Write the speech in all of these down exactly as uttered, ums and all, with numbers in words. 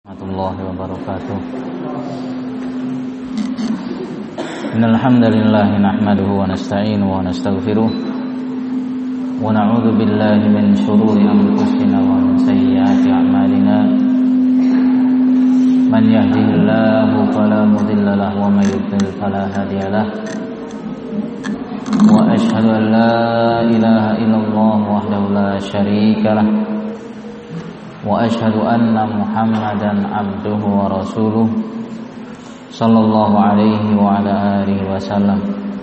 warahmatullahi wabarakatuh. Innal hamdalillah nahmaduhu wa nasta'inuhu wa nastaghfiruh wa na'udzu billahi min shururi anfusina wa min sayyiati a'malina. Man yahdihillahu fala mudilla lahu wa may yudlil fala hadiya lahu. Wa asyhadu an la ilaha illallah wahdahu la syarika lahu. Wa asyhadu anna Muhammadan abduhu wa rasuluh sallallahu alaihi wa ala alihi wasallam.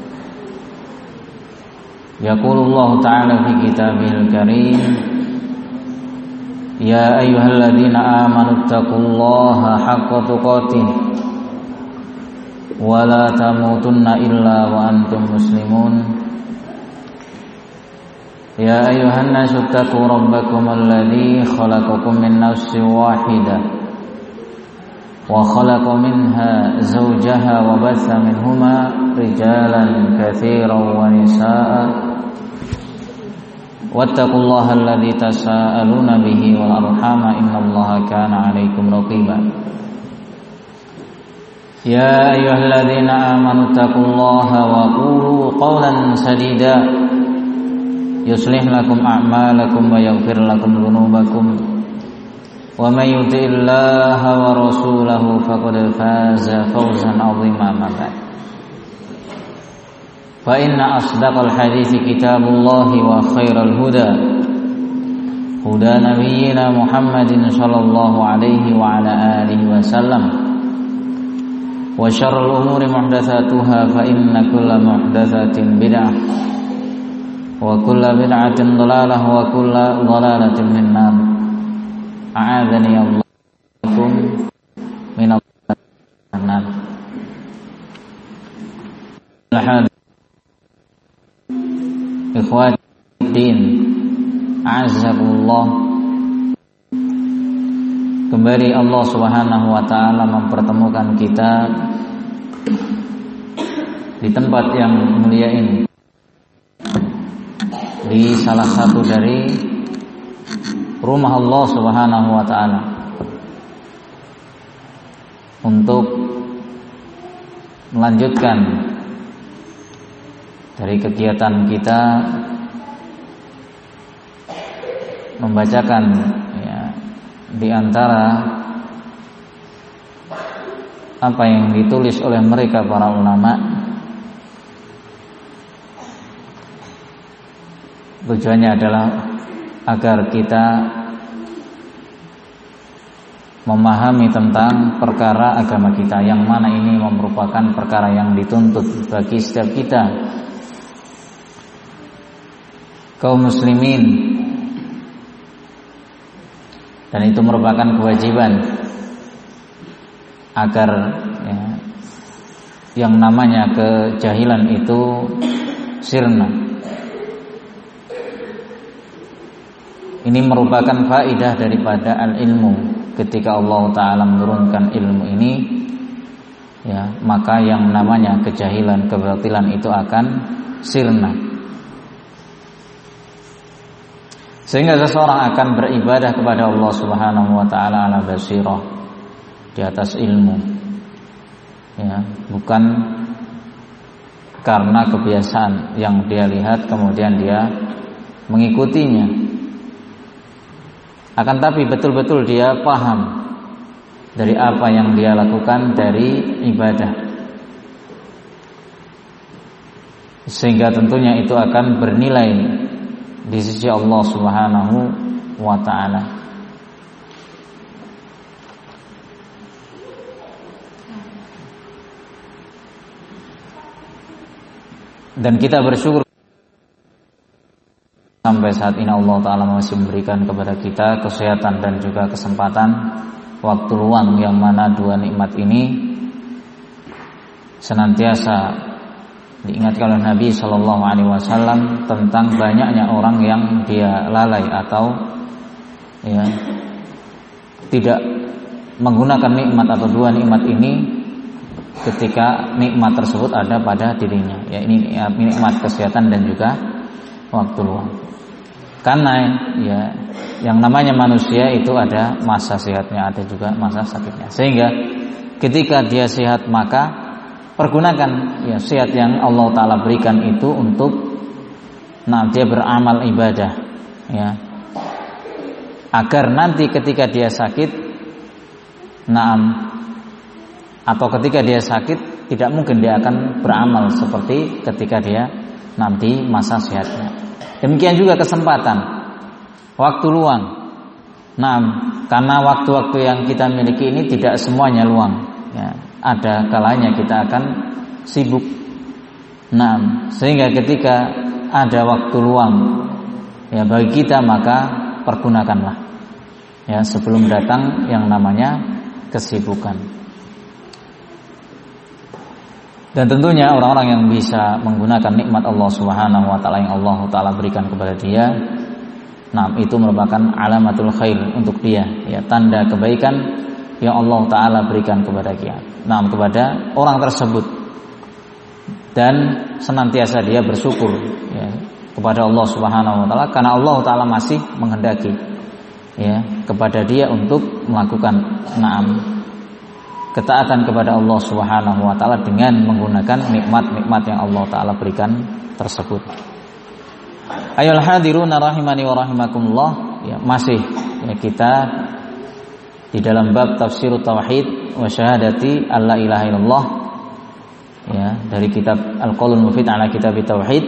Yaqulullahu ta'ala fi kitabihil karim, ya ayyuhalladzina amanu taqullaha haqqa tuqatih wa la tamutunna illa wa antum muslimun. Ya ayuhan nasu taqu rabbakum alladzi khalaqakum min nafsin wahidah wa khalaqa minha zawjaha wa batha minhuma rijalan katsiran wa nisaa'a wattaqullaha alladzi tasaaluna bihi wal arhama innallaha kana 'alaikum raqiba. Ya ayyuhalladzina amanu taqullaha wa qulu qawlan sadida yuslih lakum a'malakum wa yaghfir lakum dhunubakum wa may yuti'illaha wa rasulahu faqad faza fawzan 'azima. Ma ba'd. Fa inna asdaqal hadithi kitabullahi wa khairal huda huda nabiyyina Muhammadin sallallahu alaihi wa ala alihi wasallam wa syarrul umuri muhdatsatuha fa inna kulla muhdatsatin bid'ah wa kullu bid'atin dhalalah wa kullu dhalalatin finnar. A'adzani Allahu min an-nar. Ikhwati din, a'azzakumullah. Kembali Allah Subhanahu wa taala mempertemukan kita di tempat yang mulia ini, di salah satu dari rumah Allah Subhanahu wa taala, untuk melanjutkan dari kegiatan kita membacakan ya, di antara apa yang ditulis oleh mereka para ulama. Tujuannya adalah agar kita memahami tentang perkara agama kita, yang mana ini merupakan perkara yang dituntut bagi setiap kita kaum muslimin, dan itu merupakan kewajiban agar ya, yang namanya kejahilan itu sirna. Ini merupakan faidah daripada al-ilmu. Ketika Allah Ta'ala menurunkan ilmu ini, ya, maka yang namanya kejahilan, kebatilan itu akan sirna. Sehingga seseorang akan beribadah kepada Allah Subhanahu wa Ta'ala ala basirah, di atas ilmu, ya, bukan karena kebiasaan yang dia lihat kemudian dia mengikutinya. Akan tapi betul-betul dia paham dari apa yang dia lakukan dari ibadah, sehingga tentunya itu akan bernilai di sisi Allah Subhanahu wa ta'ala. Dan kita bersyukur sampai saat ini Allah Ta'ala masih memberikan kepada kita kesehatan dan juga kesempatan waktu luang, yang mana dua nikmat ini senantiasa diingatkan oleh Nabi Shallallahu Alaihi Wasallam tentang banyaknya orang yang dia lalai atau ya, tidak menggunakan nikmat atau dua nikmat ini ketika nikmat tersebut ada pada dirinya. Ya, ini nikmat kesehatan dan juga waktu luang. Karena ya yang namanya manusia itu ada masa sehatnya, ada juga masa sakitnya. Sehingga ketika dia sehat maka pergunakan ya sehat yang Allah Ta'ala berikan itu untuk nah dia beramal ibadah ya, agar nanti ketika dia sakit naam atau ketika dia sakit tidak mungkin dia akan beramal seperti ketika dia nanti masa sehatnya. Demikian juga kesempatan, waktu luang. Nah, karena waktu-waktu yang kita miliki ini tidak semuanya luang. Ya, ada kalanya kita akan sibuk. Nah, sehingga ketika ada waktu luang, ya bagi kita maka pergunakanlah. Ya, sebelum datang yang namanya kesibukan. Dan tentunya orang-orang yang bisa menggunakan nikmat Allah Subhanahu wa taala yang Allah taala berikan kepada dia, nah itu merupakan alamatul khair untuk dia, ya tanda kebaikan yang Allah taala berikan kepada dia. Nah, kepada orang tersebut dan senantiasa dia bersyukur ya kepada Allah Subhanahu wa taala karena Allah taala masih menghendaki ya kepada dia untuk melakukan na'am ketaatan kepada Allah Subhanahu wa taala dengan menggunakan nikmat-nikmat yang Allah taala berikan tersebut. Ayol hadiruna rahimani wa rahimakumullah, ya masih ya, kita di dalam bab tafsir tauhid wa syahadati alla ilaha illallah ya dari kitab Al-Qaulul Mufid ala Kitab Tauhid.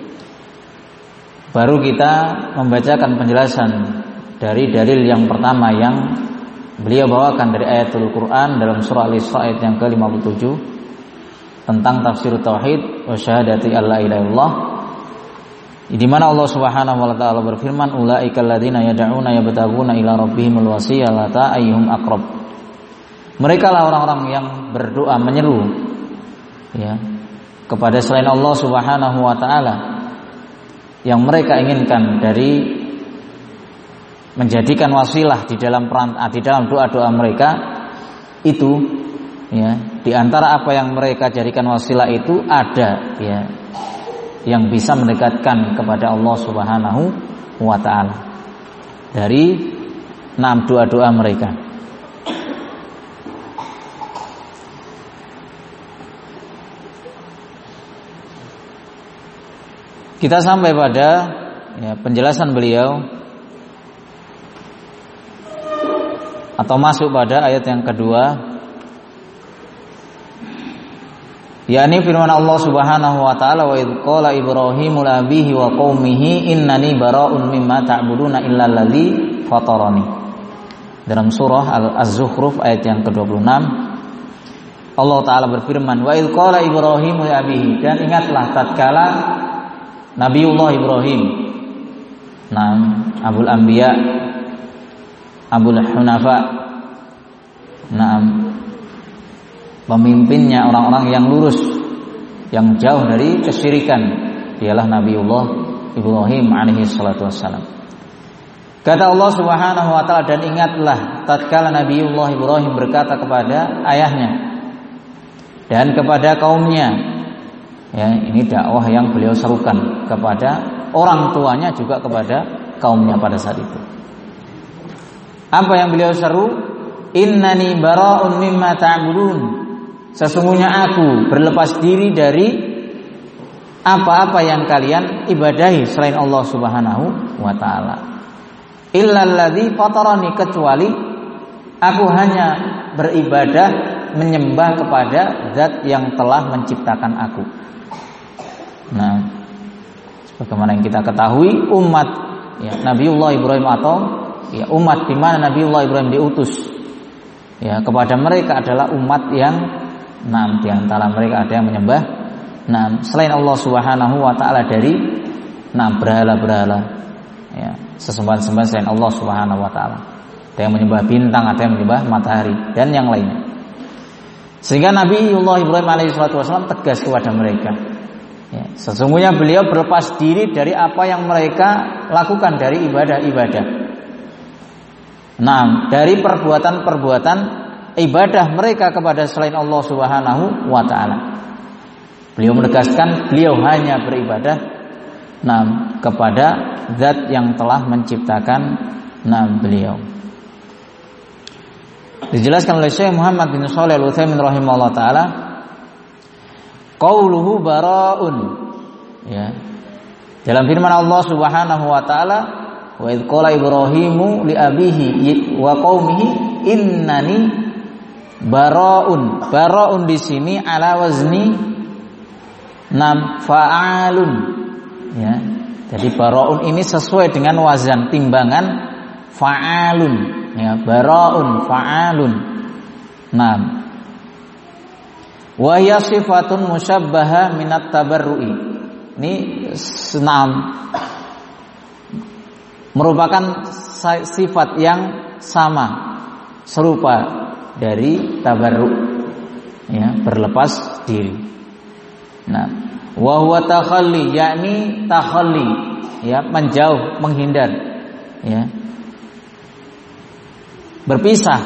Baru kita membacakan penjelasan dari dalil yang pertama yang beliau bawakan dari ayatul Quran dalam surah Al-Isra ayat yang ke lima puluh tujuh tentang tafsir tauhid wa syahadati alla ilaha illallah, di mana Allah Subhanahu wa taala berfirman ulaikal ladzina yad'una yabtaguna ila rabbihimul wasilata ayyuhum aqrab. Mereka lah orang-orang yang berdoa menyeru ya kepada selain Allah Subhanahu wa taala yang mereka inginkan dari menjadikan wasilah di dalam peran, di dalam doa-doa mereka itu ya di antara apa yang mereka jadikan wasilah itu ada ya yang bisa mendekatkan kepada Allah Subhanahu wa taala dari enam doa-doa mereka. Kita sampai pada ya, penjelasan beliau atau masuk pada ayat yang kedua, yakni firman Allah Subhanahu wa taala wa idz qala Ibrahimu li abihi wa qaumihi innani bara'un mimma ta'buduna illa allazi fatarani. Dalam surah Az-Zukhruf ayat yang ke dua puluh enam Allah taala berfirman wa idz qala Ibrahimu li abihi, dan ingatlah tatkala Nabiullah Ibrahim, nah Abul Anbiya, Abul Hunafa, nah pemimpinnya orang-orang yang lurus, yang jauh dari kesyirikan, dialah Nabiullah Ibrahim alaihi salatu wassalam. Kata Allah Subhanahu wa taala, dan ingatlah tatkala Nabiullah Ibrahim berkata kepada ayahnya dan kepada kaumnya. Ya, ini dakwah yang beliau serukan kepada orang tuanya juga kepada kaumnya pada saat itu. Apa yang beliau seru? Innani bara'un mimma ta'budun. Sesungguhnya aku berlepas diri dari apa-apa yang kalian ibadahi selain Allah Subhanahu wa taala. Illalladzi fatarani, kecuali aku hanya beribadah menyembah kepada zat yang telah menciptakan aku. Nah, sebagaimana yang kita ketahui umat ya, Nabiullah Ibrahim atau ya umat di mana Nabiullah Ibrahim diutus ya kepada mereka adalah umat yang nah di antara mereka ada yang menyembah nah selain Allah Subhanahu wa taala dari nah berhala-berhala ya, sesembahan-sembahan selain Allah Subhanahu wa taala. Ada yang menyembah bintang, ada yang menyembah matahari dan yang lainnya. Sehingga Nabiullah Ibrahim alaihi salatu wasallam tegas kepada mereka. Ya, sesungguhnya beliau berlepas diri dari apa yang mereka lakukan dari ibadah-ibadah. Nah, dari perbuatan-perbuatan ibadah mereka kepada selain Allah Subhanahu wa taala. Beliau menegaskan beliau hanya beribadah nah kepada zat yang telah menciptakan nah beliau. Dijelaskan oleh Syekh Muhammad bin Shalih Al-Utsaimin rahimahullah taala, qauluhu bara'un, ya, dalam firman Allah Subhanahu wa taala, wa idz qala Ibrahimu li abihi wa qaumihi innani bara'un. Bara'un di sini ala wazni nam fa'alun, ya. Jadi bara'un ini sesuai dengan wazan timbangan fa'alun, ya, bara'un fa'alun. Nam wa hiya sifatun musyabbaha minat tabarru'i. Ini senam merupakan sifat yang sama, serupa dari tabarru', ya, berlepas diri. Nah, wa huwa takhalli, yakni takhalli, ya, menjauh, menghindar, ya, berpisah.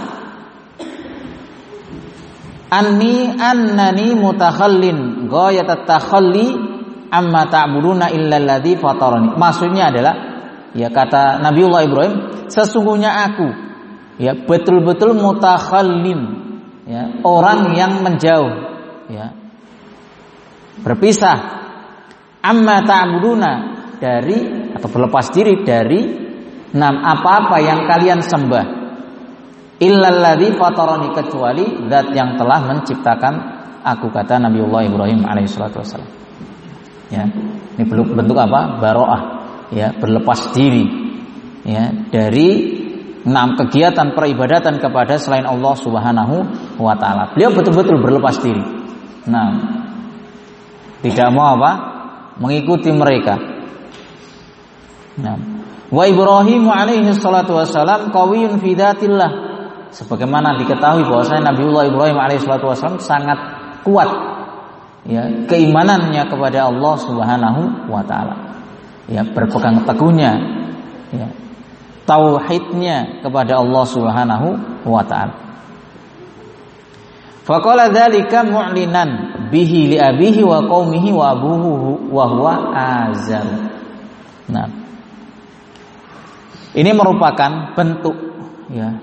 Anni annani mutakhallin ghayat at-takhalli amma ta'buduna illa alladzi fatarani. Maksudnya adalah, ya, kata Nabiullah Ibrahim, sesungguhnya aku, ya, betul-betul mutakhallin, ya, orang yang menjauh, ya, berpisah, amma ta'buduna, dari atau berlepas diri dari enam apa-apa yang kalian sembah, illalladzi fatarani, kecuali zat yang telah menciptakan aku, kata Nabiullah Ibrahim alaihissalatu wassalam. Ya, ini bentuk apa? Baro'ah, ya, berlepas diri, ya, dari enam kegiatan peribadatan kepada selain Allah Subhanahu wa taala. Beliau betul-betul berlepas diri. Nah, tidak mau apa? Mengikuti mereka. Nah, wa Ibrahim alaihi salatu wassalam qawiyyun fi dzatillah. Sebagaimana diketahui bahwasanya Nabiullah Ibrahim alaihi salatu wassalam sangat kuat, ya, keimanannya kepada Allah Subhanahu wa taala. Ya, berpegang teguhnya, ya, tauhidnya kepada Allah Subhanahu wa taala. Faqala dzalika mu'linan bihi li abihi wa qaumihi wa abuhu wa huwa Azar. Nah, ini merupakan bentuk, ya,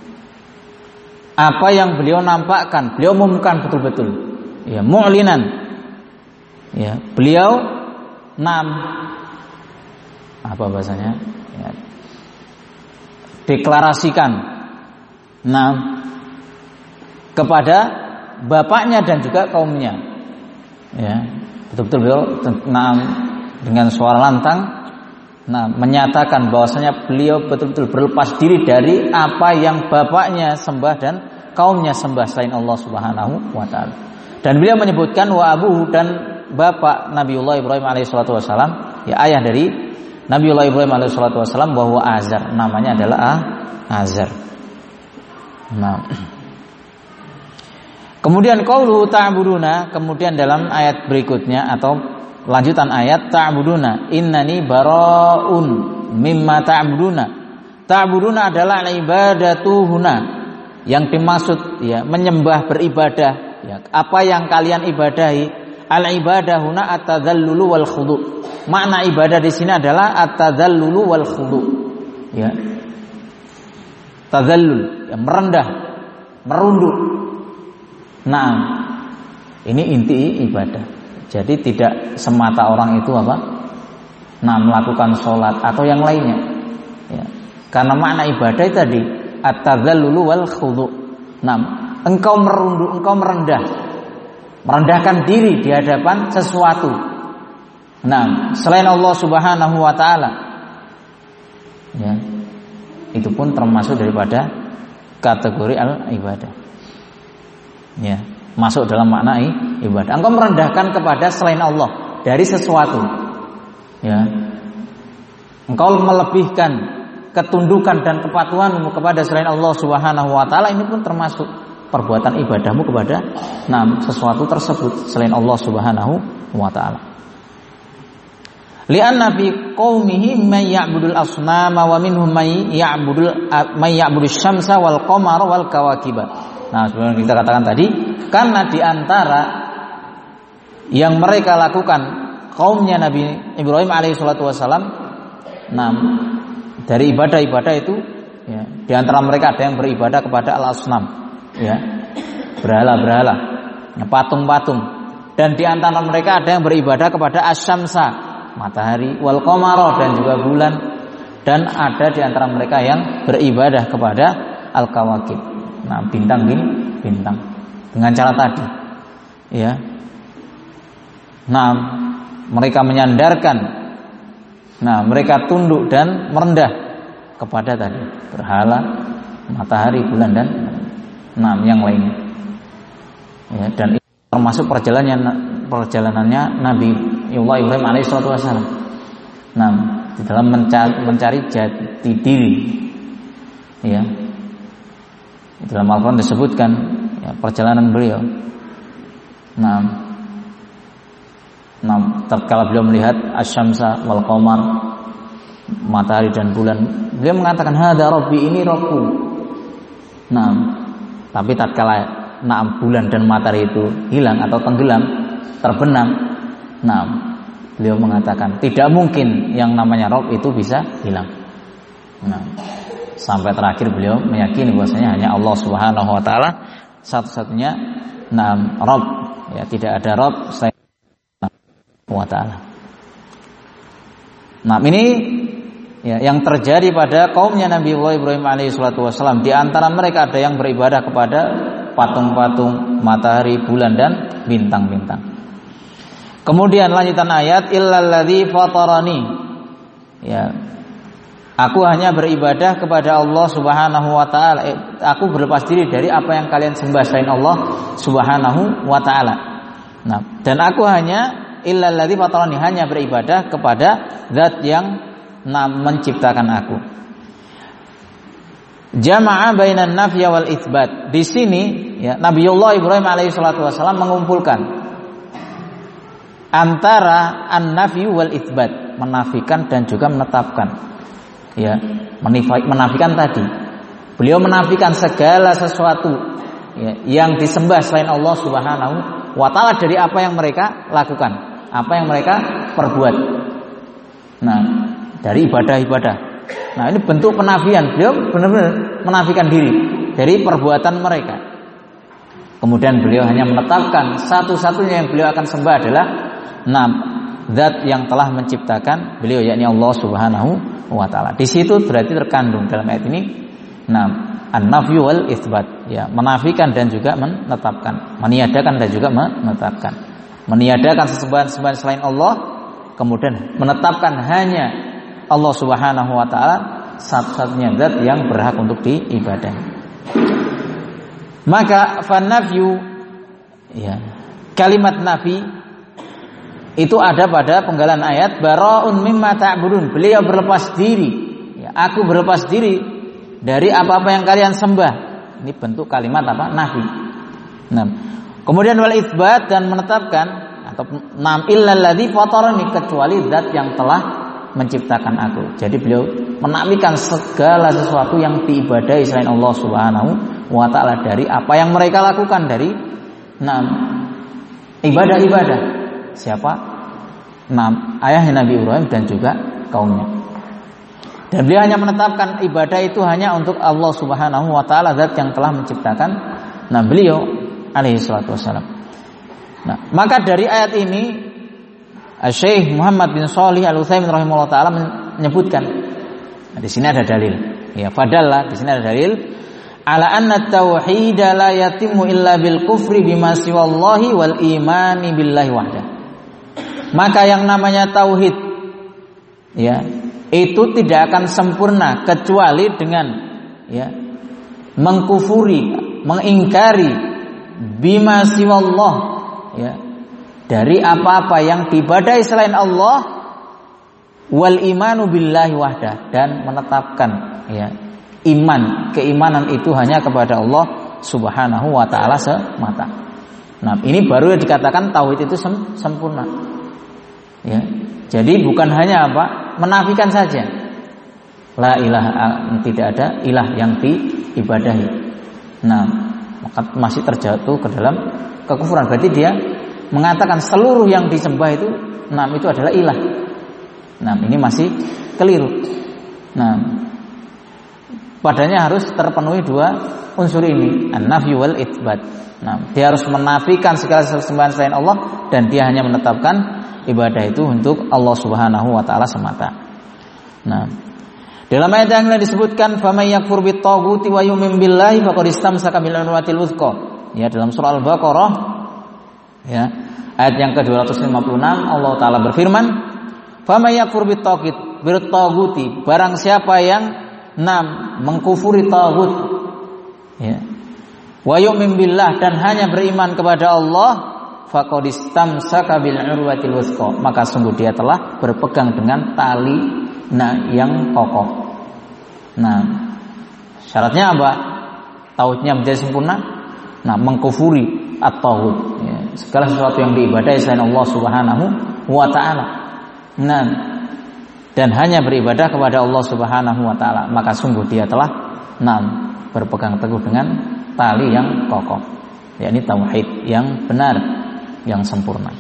apa yang beliau nampakkan, beliau umumkan betul-betul, ya, mu'linan, ya, beliau nam apa bahasanya, ya, deklarasikan nam kepada bapaknya dan juga kaumnya, ya, betul-betul beliau nam dengan suara lantang, nah, menyatakan bahwasanya beliau betul-betul berlepas diri dari apa yang bapaknya sembah dan kaumnya sembah selain Allah Subhanahu wa taala. Dan beliau menyebutkan wa abuhu, dan bapak Nabiullah Ibrahim alaihissalatu wassalam, ya, ayah dari Nabiullah Ibrahim alaihissalatu wassalam, bahwa Azar, namanya adalah Azar. Nah, kemudian qauluhu ta'buduna, kemudian dalam ayat berikutnya atau lanjutan ayat, ta'buduna innani bara'un mimma ta'buduna. Ta'buduna adalah ibadatuhuna, yang dimaksud, ya, menyembah, beribadah, ya, apa yang kalian ibadahi. Al ibadahuna at-tadallulu wal khudu'. Makna ibadah di sini adalah at-tadallulu wal khudu', ya, tadallul, ya, merendah, merunduk. Nah, ini inti ibadah. Jadi tidak semata orang itu apa? Nah, melakukan sholat atau yang lainnya, ya. Karena makna ibadah tadi at-tadallulu wal khudu'. Nah, engkau merunduk, engkau merendah, merendahkan diri di hadapan sesuatu, nah, selain Allah Subhanahu wa taala, ya, itu pun termasuk daripada kategori al-ibadah, ya, masuk dalam makna ibadah. Engkau merendahkan kepada selain Allah dari sesuatu, ya, engkau melebihkan ketundukan dan kepatuhanmu kepada selain Allah Subhanahu wa taala, ini pun termasuk perbuatan ibadahmu kepada nah, sesuatu tersebut selain Allah Subhanahu wa taala. Li'anna fi qaumihi may ya'budul asnama wa minhum may ya'budul may ya'budus syamsa wal qamara wal kawakiba. Nah, sebenarnya kita katakan tadi, karena di antara yang mereka lakukan kaumnya Nabi Ibrahim alaihissalatu wassalam, nah, dari ibadah-ibadah itu, ya, di antara mereka ada yang beribadah kepada al-asnam, ya, berhala-berhala, ya, patung-patung, dan di antara mereka ada yang beribadah kepada asyamsa, matahari, wal qamara, dan juga bulan, dan ada di antara mereka yang beribadah kepada al-kawakib, nah, bintang-bintang, dengan cara tadi, ya. Nah, mereka menyandarkan, nah, mereka tunduk dan merendah kepada tadi berhala, matahari, bulan, dan nah, yang lainnya, ya. Dan itu termasuk perjalanannya perjalanannya Nabi Ibrahim alaihissalatu wassalam, nah, di dalam mencari, mencari jati diri, ya. Di dalam Al-Quran disebutkan, ya, perjalanan beliau. Nah, nah, tatkala beliau melihat asyamsa wal qamar, matahari dan bulan, beliau mengatakan hada rabbi, ini Rabbku. Nah, tapi tatkala nah, bulan dan matahari itu hilang atau tenggelam, terbenam, nah, beliau mengatakan tidak mungkin yang namanya Rabb itu bisa hilang. Nah, sampai terakhir beliau meyakini bahwasanya hanya Allah Subhanahu wa taala satu-satunya nah, Rabb, ya, tidak ada Rabb selain wa ta'ala. Nah, ini, ya, yang terjadi pada kaumnya Nabi Ibrahim alaihissalatu wassalam. Di antara mereka ada yang beribadah kepada patung-patung, matahari, bulan, dan bintang-bintang. Kemudian lanjutan ayat, illalladzi fatarani, ya, aku hanya beribadah kepada Allah Subhanahu wa taala. Eh, aku berlepas diri dari apa yang kalian sembah selain Allah Subhanahu wa taala. Nah, dan aku hanya illalladzi fatarani, hanya beribadah kepada zat yang nah, menciptakan aku. Jama'a bainan nafy wal itsbat. Di sini, ya, Nabiullah Ibrahim alaihissalatu wassalam mengumpulkan antara an-nafy wal itsbat, menafikan dan juga menetapkan. Ya, menafikan tadi. Beliau menafikan segala sesuatu, ya, yang disembah selain Allah Subhanahu wa taala dari apa yang mereka lakukan, apa yang mereka perbuat. Nah, dari ibadah-ibadah. Nah, ini bentuk penafian. Beliau benar-benar menafikan diri dari perbuatan mereka. Kemudian beliau hanya menetapkan satu-satunya yang beliau akan sembah adalah nah, zat yang telah menciptakan beliau, yakni Allah Subhanahu wa taala. Di situ berarti terkandung dalam ayat ini nah, an-nafyu wal itsbat, ya, menafikan dan juga menetapkan, meniadakan dan juga menetapkan. Meniadakan sesembahan-sembahan selain Allah, kemudian menetapkan hanya Allah Subhanahu wa taala satu-satunya zat yang berhak untuk diibadahi. Maka fan-nafyu, ya, kalimat nafi itu ada pada penggalan ayat bara'un mimma ta'budun. Beliau berlepas diri, ya, aku berlepas diri dari apa-apa yang kalian sembah. Ini bentuk kalimat apa? Nafi. Nah, kemudian wal itsbat, dan menetapkan atau nam illalladzi fatarani, kecuali zat yang telah menciptakan aku. Jadi beliau menafikan segala sesuatu yang diibadahi selain Allah Subhanahu wa taala dari apa yang mereka lakukan dari nah, ibadah-ibadah. Siapa? Nah, ayahnya Nabi Ibrahim dan juga kaumnya. Dan beliau hanya menetapkan ibadah itu hanya untuk Allah Subhanahu wa taala, zat yang telah menciptakan nah beliau alaihi salatu wassalam. Nah, maka dari ayat ini Syekh Muhammad bin Shalih Al-Utsaimin rahimahullah taala menyebutkan, nah, di sini ada dalil. Ya, fadalla, di sini ada dalil ala anna tauhid la yatimmu illa bil kufri bima siwallahi wal imani billahi wahda. Maka yang namanya tauhid, ya, itu tidak akan sempurna kecuali dengan, ya, mengkufuri, mengingkari bima siwallah, ya, dari apa-apa yang diibadahi selain Allah, wal imanu billahi wahda, dan menetapkan, ya, iman, keimanan itu hanya kepada Allah Subhanahu wa taala semata. Nah, ini baru dikatakan tauhid itu sem- sempurna. Ya. Jadi bukan hanya apa? Menafikan saja. La ilaha, tidak ada ilah yang diibadahi. Nah, maka masih terjatuh ke dalam kekufuran. Berarti dia mengatakan seluruh yang disembah itu nah itu adalah ilah. Nah, ini masih keliru. Nah, padanya harus terpenuhi dua unsur ini, an-nafyu wal itsbat. Nah, dia harus menafikan segala sesembahan selain Allah dan dia hanya menetapkan ibadah itu untuk Allah Subhanahu wa taala semata. Nah, dalam ayat yang lain disebutkan faman yakfur bit taghuti wa yu'min billahi faqad istamsaka bil urwatil wuthqa. Ya, dalam surah Al-Baqarah ya, ayat yang ke dua ratus lima puluh enam Allah taala berfirman, faman yakfur bit taghuti, barang siapa yang enam mengkufuri taghut ya, wa yu'min billah, dan hanya beriman kepada Allah, faqad istamsaka bil urwatil wuthqa, maka sungguh dia telah berpegang dengan tali nah yang kokoh. Nah, syaratnya apa? Tauhidnya menjadi sempurna. Nah, mengkufuri at-taghut ya, segala sesuatu yang diibadahi selain Allah Subhanahu wa taala. Nah, dan hanya beribadah kepada Allah Subhanahu wa taala, maka sungguh dia telah nah berpegang teguh dengan tali yang kokoh, yakni tauhid yang benar, yang sempurna.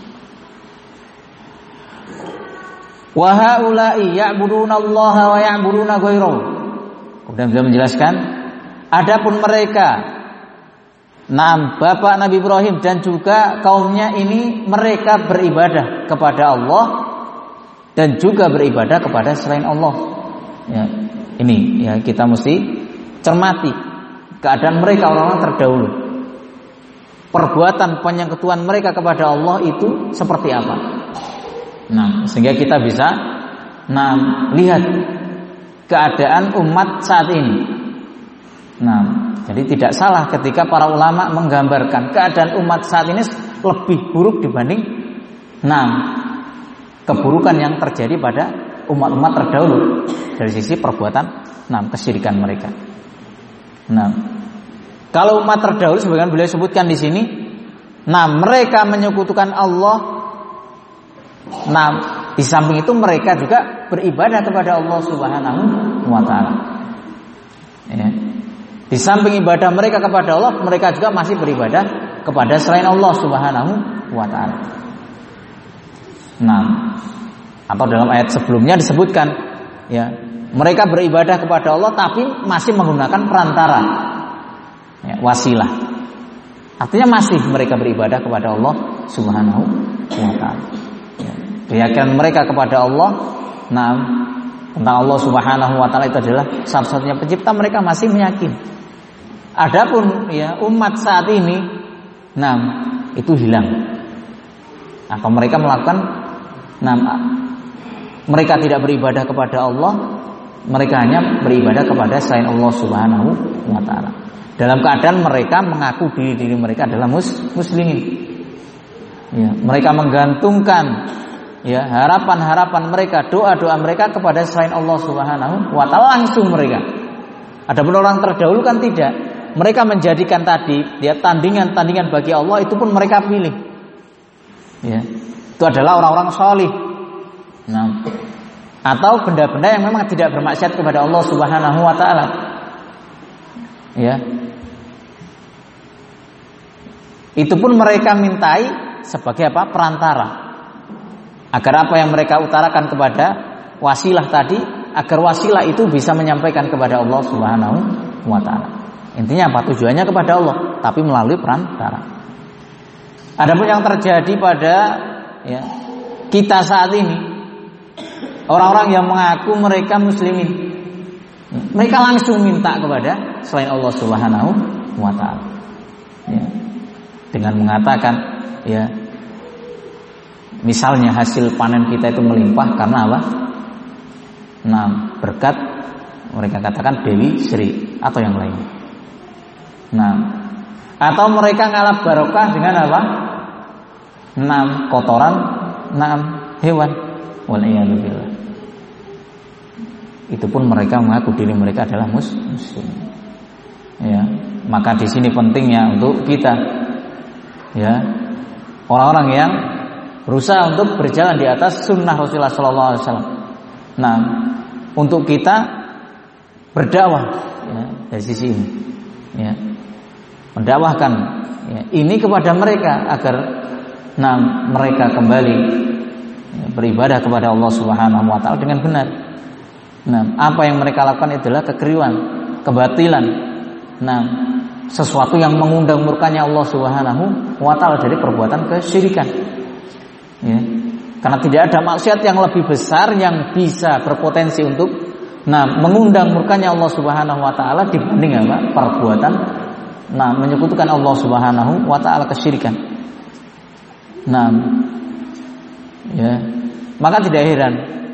Wa haula'i ya'buduna Allah wa ya'buduna ghairahu. Kemudian beliau menjelaskan, adapun mereka, nah bapak Nabi Ibrahim dan juga kaumnya ini, mereka beribadah kepada Allah dan juga beribadah kepada selain Allah. Ya, ini ya kita mesti cermati keadaan mereka orang-orang terdahulu. Perbuatan penyekutuan mereka kepada Allah itu seperti apa? Nah, sehingga kita bisa nah lihat keadaan umat saat ini. Nah, jadi tidak salah ketika para ulama menggambarkan keadaan umat saat ini lebih buruk dibanding nah keburukan yang terjadi pada umat-umat terdahulu dari sisi perbuatan nah kesyirikan mereka. Nah, kalau umat terdahulu sebagaimana beliau sebutkan di sini, nah mereka menyekutukan Allah. Nah, di samping itu mereka juga beribadah kepada Allah Subhanahu wa taala. Ya. Di samping ibadah mereka kepada Allah, mereka juga masih beribadah kepada selain Allah Subhanahu wa taala. Nah, atau dalam ayat sebelumnya disebutkan ya, mereka beribadah kepada Allah tapi masih menggunakan perantara. Ya, wasilah. Artinya masih mereka beribadah kepada Allah Subhanahu wa taala. Keyakinan mereka kepada Allah, nah tentang Allah Subhanahu wa taala itu adalah satu-satunya pencipta, mereka masih meyakini. Adapun ya umat saat ini, nah itu hilang. Atau mereka melakukan, nah mereka tidak beribadah kepada Allah, mereka hanya beribadah kepada selain Allah Subhanahu wa taala. Dalam keadaan mereka mengaku diri diri mereka adalah mus, muslimin. Ya, mereka menggantungkan ya harapan-harapan mereka, doa-doa mereka kepada selain Allah Subhanahu wa taala langsung mereka. Adapun orang terdahulu kan tidak. Mereka menjadikan tadi ya tandingan-tandingan bagi Allah, itu pun mereka pilih. Ya. Itu adalah orang-orang salih. Nah, atau benda-benda yang memang tidak bermaksiat kepada Allah Subhanahu wa taala. Ya. Itu pun mereka mintai sebagai apa? Perantara. Agar apa yang mereka utarakan kepada wasilah tadi, agar wasilah itu bisa menyampaikan kepada Allah Subhanahu wa taala. Intinya apa? Tujuannya kepada Allah, tapi melalui perantara. Adapun yang terjadi pada ya, kita saat ini, orang-orang yang mengaku mereka muslimin, mereka langsung minta kepada selain Allah Subhanahu wa taala. Ya. Dengan mengatakan ya, misalnya hasil panen kita itu melimpah karena apa? Nah, berkat mereka katakan Dewi Sri atau yang lain. Nah, atau mereka ngalap barokah dengan apa? Nah, kotoran nah hewan. Waliyadzubillah. Itu pun mereka mengaku diri mereka adalah muslim. Ya, maka di sini pentingnya untuk kita ya, orang-orang yang berusaha untuk berjalan di atas sunnah Rasulullah Sallallahu Alaihi Wasallam. Nah, untuk kita berdakwah ya, dari sisi ini, ya, mendakwahkan ya, ini kepada mereka agar nah mereka kembali ya, beribadah kepada Allah Subhanahu wa taala dengan benar. Nah, apa yang mereka lakukan adalah kekeliruan, kebatilan. Nah, sesuatu yang mengundang murkanya Allah Subhanahu wa taala dari perbuatan kesyirikan. Ya. Karena tidak ada maksiat yang lebih besar yang bisa berpotensi untuk nah mengundang murkanya Allah Subhanahu wa taala dibanding apa? Perbuatan nah menyekutukan Allah Subhanahu wa taala kesyirikan. Nah, ya, maka tidak heran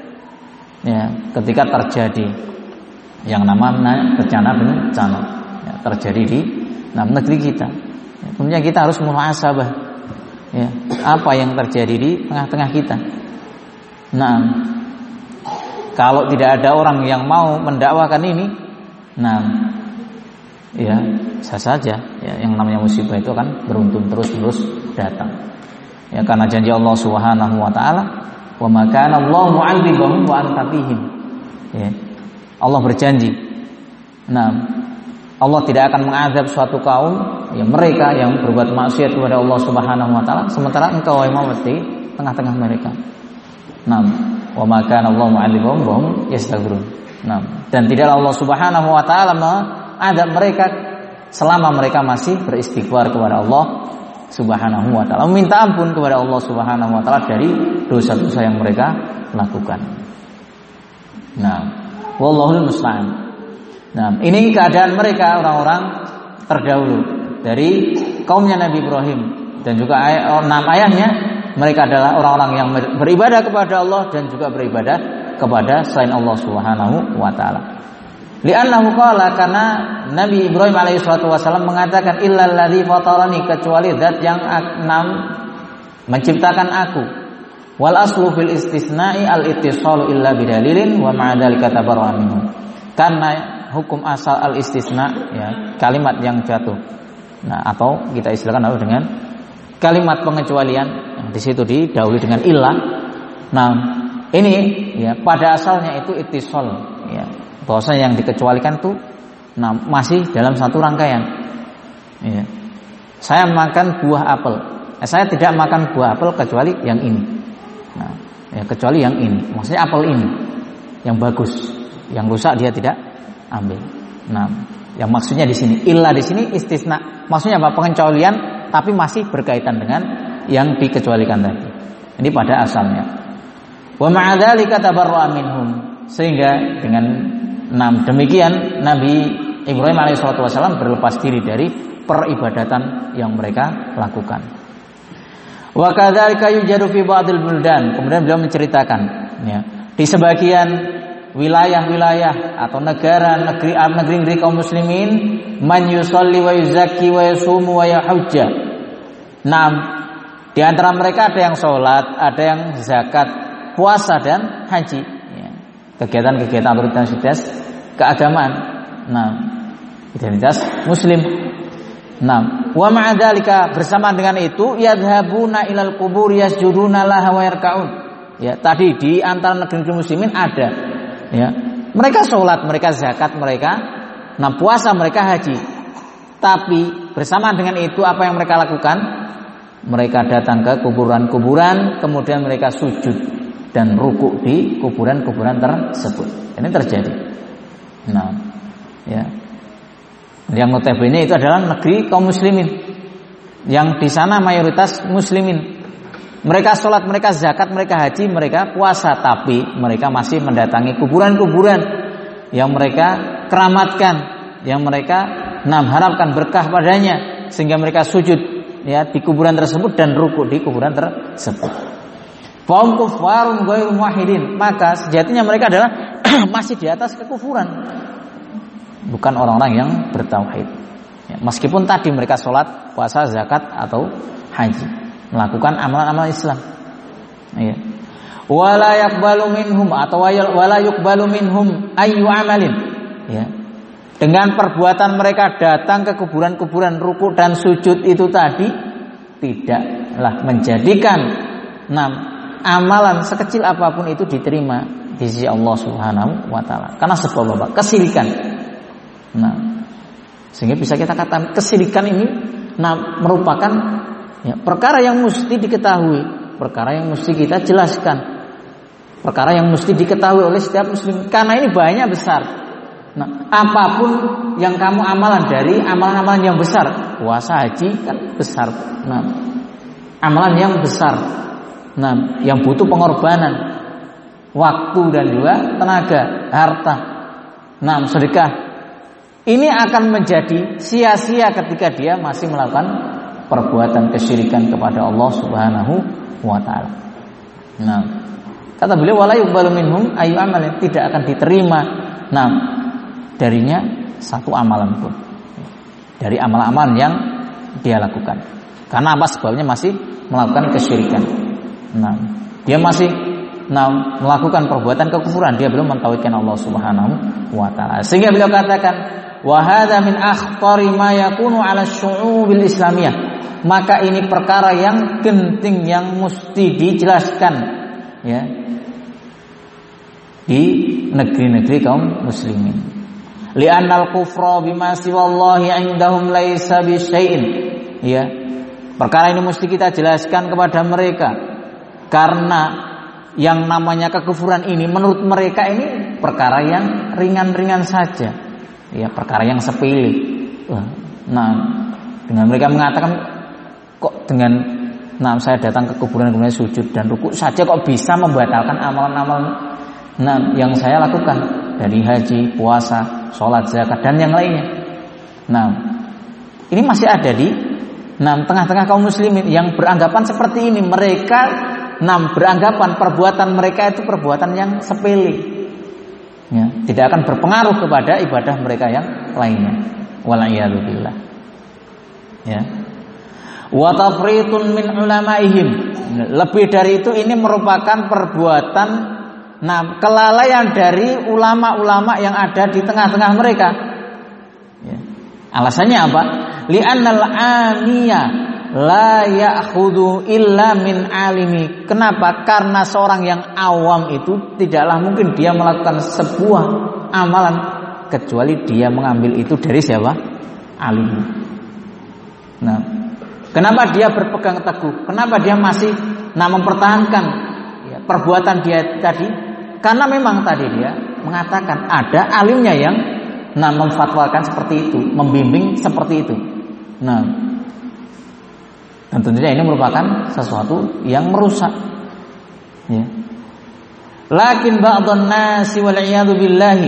ya ketika terjadi yang namanya bencana-bencana ya, terjadi di nah, negeri kita. Ya, kemudian kita harus muhasabah ya, apa yang terjadi di tengah-tengah kita. Nah, kalau tidak ada orang yang mau mendakwakan ini, nah, ya, sah saja. Ya, yang namanya musibah itu akan beruntun terus-terus datang. Ya, karena janji Allah Subhanahu wa taala, "Wa ma kana Allahu mu'adzibahum wa anta fihim." Ya. Allah berjanji. Nah, Allah tidak akan mengazab suatu kaum ya mereka yang berbuat maksiat kepada Allah Subhanahu wa taala sementara engkau wahai Muhammad di tengah-tengah mereka. Nah, wa ma kana Allahu mu'adzibahum wa hum yastaghfirun. Nah, dan tidaklah Allah Subhanahu wa taala mengazab mereka selama mereka masih beristighfar kepada Allah Subhanahu wa taala, meminta ampun kepada Allah Subhanahu wa taala dari dosa-dosa yang mereka lakukan. Nah, wallahul musta'an. Nah, ini keadaan mereka orang-orang terdahulu dari kaumnya Nabi Ibrahim dan juga ay- enam ayahnya. Mereka adalah orang-orang yang beribadah kepada Allah dan juga beribadah kepada selain Allah Subhanahu wa taala. Li'annahu qala, karena Nabi Ibrahim alaihi salatu wasallam mengatakan illal ladzi fatarani, kecuali zat yang enam menciptakan aku. Wal aslu fil istisna'i al ittisalu illa bidalilin wa ma'a dzalika tabarra'a minhu. Karena hukum asal al istisna ya, kalimat yang jatuh. Nah, atau kita istilahkan lalu dengan kalimat pengecualian yang di situ didahului dengan illah. Nah, ini ya pada asalnya itu ittisal ya. Bahwasanya yang dikecualikan itu nah, masih dalam satu rangkaian. Ya. Saya makan buah apel. Eh, saya tidak makan buah apel kecuali yang ini. Nah, ya, kecuali yang ini. Maksudnya apel ini yang bagus, yang rusak dia tidak ambil. Nah, yang maksudnya di sini illa di sini istisna. Maksudnya apa? Pengecualian tapi masih berkaitan dengan yang dikecualikan tadi. Ini pada asalnya. Wa ma'a dzalika tabarra'a minhum. Sehingga dengan nah, demikian Nabi Ibrahim alaihissalatu wassalam berlepas diri dari peribadatan yang mereka lakukan. Wa kadzalika yujadu fi ba'dil buldan. Kemudian beliau menceritakan ya, di sebagian wilayah-wilayah atau negara negeri negeri kaum muslimin man yusalli wa yuzakki wa yasumu wa yahujja. Nah, di antara mereka ada yang sholat, ada yang zakat, puasa dan haji. Ya. Kegiatan-kegiatan atau identitas keagamaan. Nah, identitas muslim. Nah, wa ma'a dzalika, bersama dengan itu yadhhabuna ilal qubur yasjuduna laha wa yarka'un. Ya, tadi di antara negeri muslimin ada ya. Mereka sholat, mereka zakat, mereka nah puasa, mereka haji. Tapi bersama dengan itu apa yang mereka lakukan? Mereka datang ke kuburan-kuburan, kemudian mereka sujud dan rukuk di kuburan-kuburan tersebut. Ini terjadi. Nah, ya. Yang notabene itu adalah negeri kaum muslimin. Yang di sana mayoritas muslimin. Mereka sholat, mereka zakat, mereka haji, mereka puasa, tapi mereka masih mendatangi kuburan-kuburan yang mereka keramatkan, yang mereka nah, harapkan berkah padanya, sehingga mereka sujud ya di kuburan tersebut dan rukuk di kuburan tersebut. Faum kufarun ghairu muwahhidin, maka sejatinya mereka adalah masih di atas kekufuran, bukan orang-orang yang bertauhid. Ya, meskipun tadi mereka sholat, puasa, zakat atau haji, melakukan amalan-amalan Islam. Ya. Wala yaqbalu minhum atau wala yuqbalu minhum ayyu amalin. Ya. Dengan perbuatan mereka datang ke kuburan-kuburan, rukuk dan sujud itu tadi tidaklah menjadikan nah, amalan sekecil apapun itu diterima di sisi Allah Subhanahu wa taala. Karena sebab apa? Kesirikan. Nah, sehingga bisa kita katakan kesirikan ini nah, merupakan Ya, perkara yang mesti diketahui, perkara yang mesti kita jelaskan, perkara yang mesti diketahui oleh setiap muslim. Karena ini bahayanya besar. Nah, apapun yang kamu amalan dari amalan-amalan yang besar, puasa, haji kan besar. Nah, amalan yang besar. Nah, yang butuh pengorbanan waktu dan juga tenaga, harta. Nah, sedekah. Ini akan menjadi sia-sia ketika dia masih melakukan perbuatan kesyirikan kepada Allah Subhanahu wa taala. Nah, kata beliau wala yuqbalu minhum ayu amalin, tidak akan diterima nah darinya satu amalan pun dari amalan-amalan yang dia lakukan. Karena apa? Sebabnya masih melakukan kesyirikan. Nah, dia masih nah, melakukan perbuatan kekufuran, dia belum mentauhidkan Allah Subhanahu wa taala. Sehingga beliau katakan wa hadza min akhtari ma yakunu 'ala syu'ubil islamiyah. Maka ini perkara yang genting yang mesti dijelaskan ya di negeri-negeri kaum muslimin. Li'annal kufra bima siwallahi 'indahum laisa bisyai'in. Ya. Perkara ini mesti kita jelaskan kepada mereka karena yang namanya kekufuran ini menurut mereka ini perkara yang ringan-ringan saja. Ya, perkara yang sepele. Nah, dengan mereka mengatakan kok dengan nah saya datang ke kuburan kemudian sujud dan rukuk saja kok bisa membatalkan amalan-amalan nah yang saya lakukan dari haji, puasa, sholat, zakat dan yang lainnya. Nah, ini masih ada di nah tengah-tengah kaum muslimin yang beranggapan seperti ini. Mereka nah beranggapan perbuatan mereka itu perbuatan yang sepele, ya, tidak akan berpengaruh kepada ibadah mereka yang lainnya. Wala'iyadu billah. Ya. Wa tafritun min ulamaihim. Lebih dari itu ini merupakan perbuatan nah kelalaian dari ulama-ulama yang ada di tengah-tengah mereka. Ya. Alasannya apa? Li'annal amiya la ya'khudhu illa min alimi. Kenapa? Karena seorang yang awam itu tidaklah mungkin dia melakukan sebuah amalan kecuali dia mengambil itu dari siapa? Alim. Nah, kenapa dia berpegang teguh? Kenapa dia masih nah mempertahankan ya, perbuatan dia tadi? Karena memang tadi dia mengatakan ada alimnya yang nah memfatwakan seperti itu, membimbing seperti itu. Nah, dan tentunya ini merupakan sesuatu yang merusak. Ya. Lakin ba'dhan nasi wal iyadu billahi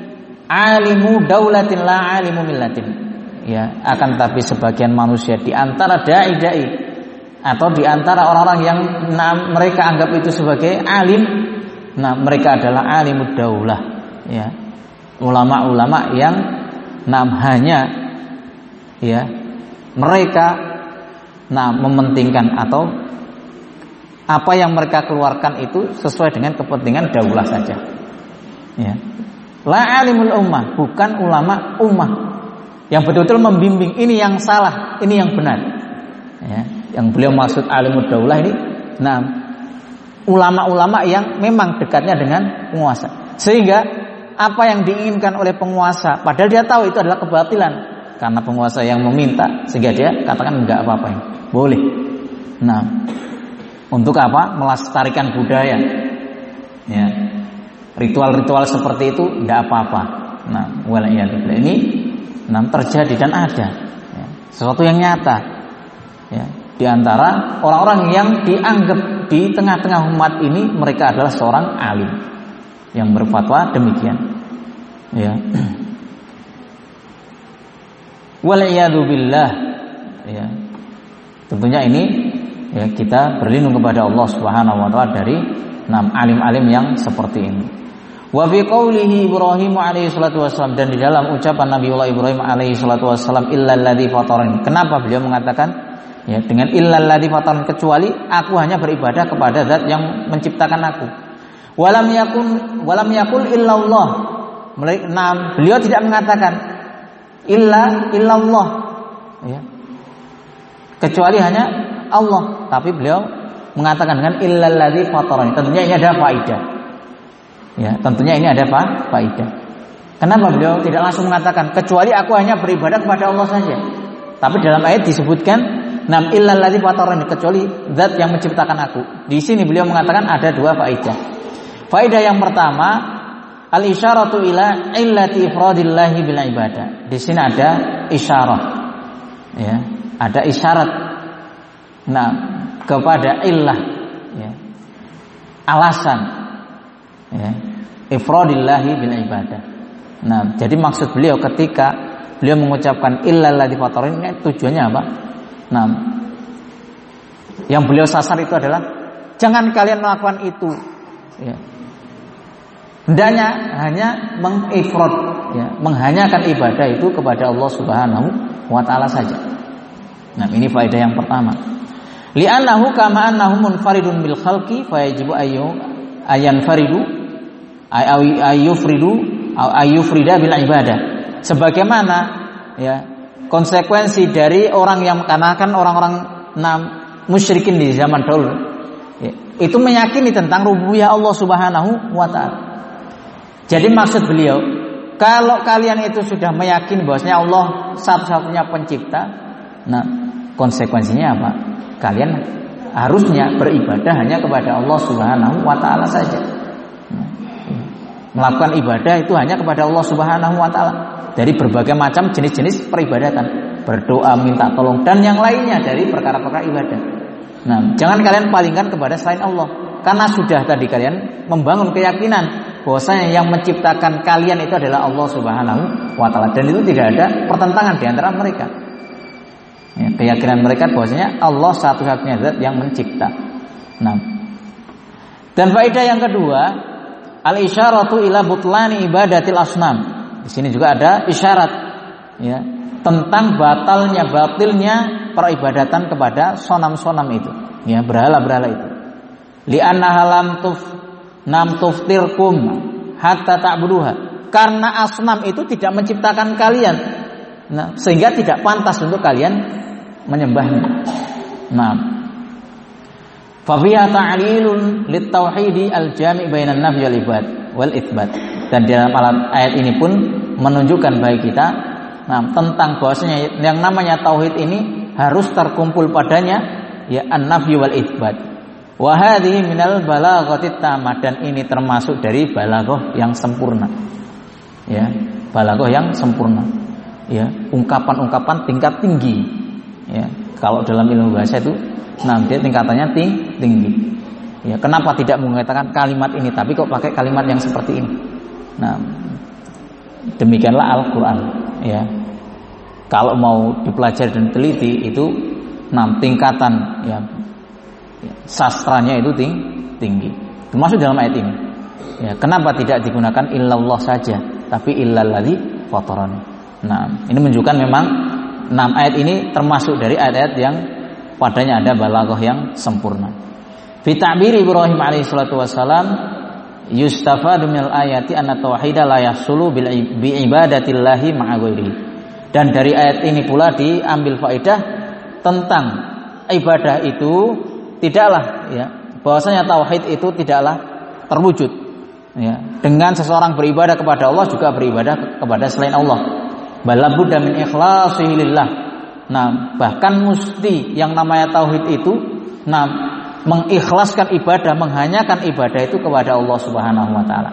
alimu daulatin la alimu millatin. Ya, akan tapi sebagian manusia di antara dai-dai atau di antara orang-orang yang nah, mereka anggap itu sebagai alim, nah mereka adalah alimud daulah, ya. Ulama-ulama yang nah, hanya ya mereka nah mementingkan atau apa yang mereka keluarkan itu sesuai dengan kepentingan daulah saja. Ya. La alimul ummah, bukan ulama ummah yang betul-betul membimbing ini yang salah, ini yang benar. Ya. Yang beliau maksud alimul daulah ini, nah ulama-ulama yang memang dekatnya dengan penguasa. Sehingga apa yang diinginkan oleh penguasa, padahal dia tahu itu adalah kebatilan, karena penguasa yang meminta, sehingga dia katakan enggak apa-apa ini. Boleh. Nah, untuk apa? Melestarikan budaya. Ya. Ritual-ritual seperti itu enggak apa-apa. Nah, wala'iyadzubillah. Ini nah, terjadi dan ada. Ya. Sesuatu yang nyata. Ya. Di antara orang-orang yang dianggap di tengah-tengah umat ini mereka adalah seorang alim yang berfatwa demikian. Ya. Wala'iyadzubillah. Ya. Tentunya ini ya, kita berlindung kepada Allah Subhanahu wa taala dari enam alim-alim yang seperti ini. Wa fi qaulihi Ibrahim alaihi salatu wasallam, dan di dalam ucapan Nabiullah Ibrahim alaihi salatu wasallam illal ladzi fatarani. Kenapa beliau mengatakan ya dengan illal ladzi fatarani, kecuali aku hanya beribadah kepada zat yang menciptakan aku. Walam yakun walam yakul illallah. Nah, beliau tidak mengatakan illa illallah ya. Kecuali hanya Allah, tapi beliau mengatakan dengan illal ladzi fatarani. Tentunya ini ada faidah. Ya, tentunya ini ada apa? Faidah. Kenapa beliau tidak langsung mengatakan kecuali aku hanya beribadah kepada Allah saja? Tapi dalam ayat disebutkan Nam illal ladzi fatarani, kecuali zat yang menciptakan aku. Di sini beliau mengatakan ada dua faedah. Faedah yang pertama, al isyaratu ila illati ifradillahi bil ibadah. Di sini ada isyarah. Ya, ada isyarat. Nah, kepada illah, ya. Alasan, ya. Ifradillahi bil ibadah. Nah, jadi maksud beliau ketika beliau mengucapkan illal ladzi fatarani, tujuannya apa? Nah, yang beliau sasar itu adalah jangan kalian melakukan itu, ya. Hendaknya hanya mengifrad, ya, menghanyakan ibadah itu kepada Allah Subhanahu wa taala saja. Nah, ini faedah yang pertama. Li'annahu kama annahu munfaridun bil khalqi fayajibu ayyu ayan faridu ayyufridu ayyufrida bil ibadah. Sebagaimana, ya, konsekuensi dari orang yang, karena kan orang-orang enam musyrikin di zaman dahulu, ya, itu meyakini tentang rububiyah Allah Subhanahu wa taala. Jadi maksud beliau, kalau kalian itu sudah meyakini bahwasanya Allah satu-satunya pencipta, nah konsekuensinya apa? Kalian harusnya beribadah hanya kepada Allah Subhanahu wa taala saja. Melakukan ibadah itu hanya kepada Allah Subhanahu wa taala dari berbagai macam jenis-jenis peribadatan, berdoa, minta tolong dan yang lainnya dari perkara-perkara ibadah. Nah, jangan kalian palingkan kepada selain Allah, karena sudah tadi kalian membangun keyakinan bahwasanya yang menciptakan kalian itu adalah Allah Subhanahu wa taala, dan itu tidak ada pertentangan di antara mereka. Ya, keyakinan mereka bahwasanya Allah satu-satunya zat yang mencipta. Nah, dan faedah yang kedua, al-isyaratu ila butlani ibadatil asnam. Di sini juga ada isyarat, ya, tentang batalnya, batilnya peribadatan kepada sonam-sonam itu, ya, berhala-berhala itu. Li'annaha lam tuf nam tuftirkum hatta ta'buduha. Karena asnam itu tidak menciptakan kalian, nah, sehingga tidak pantas untuk kalian menyembahnya. Nah, fa fiha ta'lilun lit-tauhidi al-jami' bainan nafyi wal ibad wal itsbat. Dan dalam ayat ini pun menunjukkan bagi kita, nah, tentang bahwasanya yang namanya tauhid ini harus terkumpul padanya, ya, an-nafyi wal itsbat. Wa hadhihi minal balaghatit tamah, dan ini termasuk dari balaghah yang sempurna. Ya, balaghah yang sempurna. Ya, ungkapan-ungkapan tingkat tinggi. Ya, kalau dalam ilmu bahasa itu, nah, dia tingkatannya ting, tinggi. Ya, kenapa tidak mengatakan kalimat ini, tapi kok pakai kalimat yang seperti ini? Nah, demikianlah Al-Quran. Ya, kalau mau dipelajari dan teliti itu, nah, tingkatan, ya, sastranya itu ting, tinggi. Termasuk dalam ayat ini. Ya, kenapa tidak digunakan illallah saja, tapi illalladzi fatarani? Nah, ini menunjukkan memang enam ayat ini termasuk dari ayat-ayat yang padanya ada balaghah yang sempurna. Fi ta'bir Ibrahim alaihi salatu wassalam yustafadu minal ayati anna tauhida la yahsulu bi ibadatillahi ma'a ghairihi. Dan dari ayat ini pula diambil faedah tentang ibadah itu tidaklah, ya, bahwasanya tauhid itu tidaklah terwujud, ya, dengan seseorang beribadah kepada Allah juga beribadah kepada selain Allah. Balabudda min ikhlasihi lillah. Nah, bahkan mesti yang namanya tauhid itu, nah, mengikhlaskan ibadah, menghanyakan ibadah itu kepada Allah Subhanahu wa taala.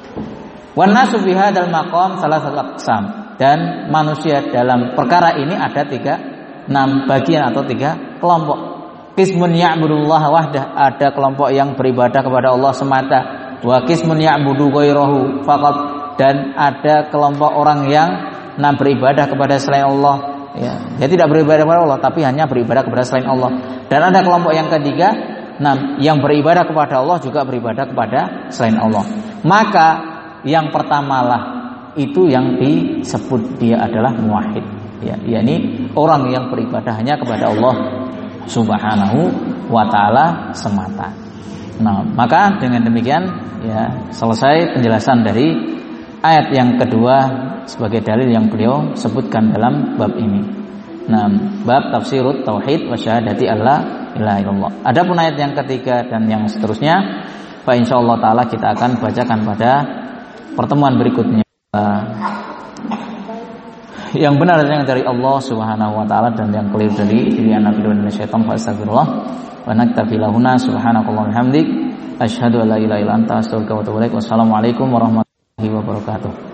Wan nasu fi hadzal maqam salasatu aqsam, dan manusia dalam perkara ini ada tiga, enam bagian atau tiga kelompok. Qismun ya'budullaha wahdah, ada kelompok yang beribadah kepada Allah semata. Wa qismun ya'budu ghairahu faqat, dan ada kelompok orang yang nah beribadah kepada selain Allah, ya, dia tidak beribadah kepada Allah tapi hanya beribadah kepada selain Allah. Dan ada kelompok yang ketiga, nah, yang beribadah kepada Allah juga beribadah kepada selain Allah. Maka yang pertamalah itu yang disebut dia adalah muwahhid, ya, yakni orang yang beribadah hanya kepada Allah Subhanahu wa taala semata. Nah, maka dengan demikian, ya, selesai penjelasan dari ayat yang kedua sebagai dalil yang beliau sebutkan dalam bab ini. Nah, bab tafsirut tauhid wa syahadati alla ilaha illallah. Adapun ayat yang ketiga dan yang seterusnya, fa insyaallah taala kita akan bacakan pada pertemuan berikutnya. yang benar yang dari Allah Subhanahu wa taala dan yang keliru dari diri anak dan syaitan. Astagfirullah wa naktafi lahuna subhanakallahumma hamdik asyhadu an la ilaha illa anta astaghfiruka wa atubu ilaik. Wassalamualaikum warahmatullahi wabarakatuh.